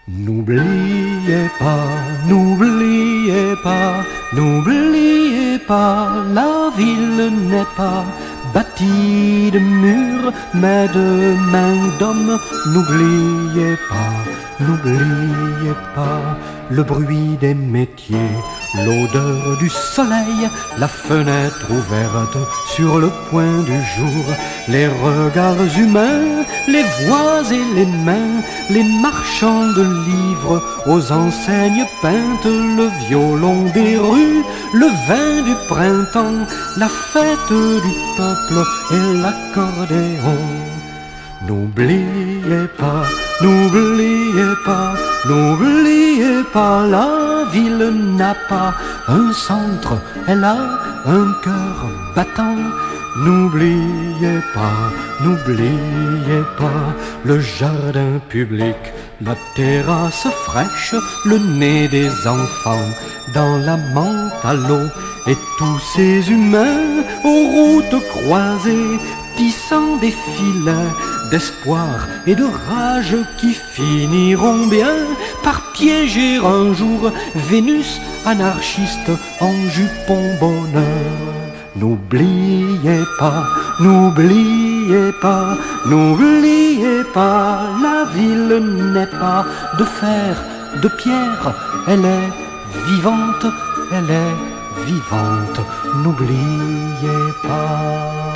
N'oubliez pas, n'oubliez pas, n'oubliez pas, la ville n'est pas bâtie de murs, mais de mains d'hommes. N'oubliez pas, n'oubliez pas, le bruit des métiers, l'odeur du soleil, la fenêtre ouverte sur le point du jour, les regards humains, les voix et les mains, les marchands de livres aux enseignes peintes, le violon des rues, le vin du printemps, la fête du peuple et l'accordéon. N'oubliez pas, n'oubliez pas, n'oubliez pas, la ville n'a pas un centre, elle a un cœur battant. N'oubliez pas, n'oubliez pas, le jardin public, la terrasse fraîche, le nez des enfants dans la menthe à l'eau, et tous ces humains aux routes croisées, tissant des filets d'espoir et de rage qui finiront bien par piéger un jour Vénus anarchiste en jupon bonheur. N'oubliez pas, n'oubliez pas, n'oubliez pas, la ville n'est pas de fer, de pierre, elle est vivante, elle est vivante. N'oubliez pas.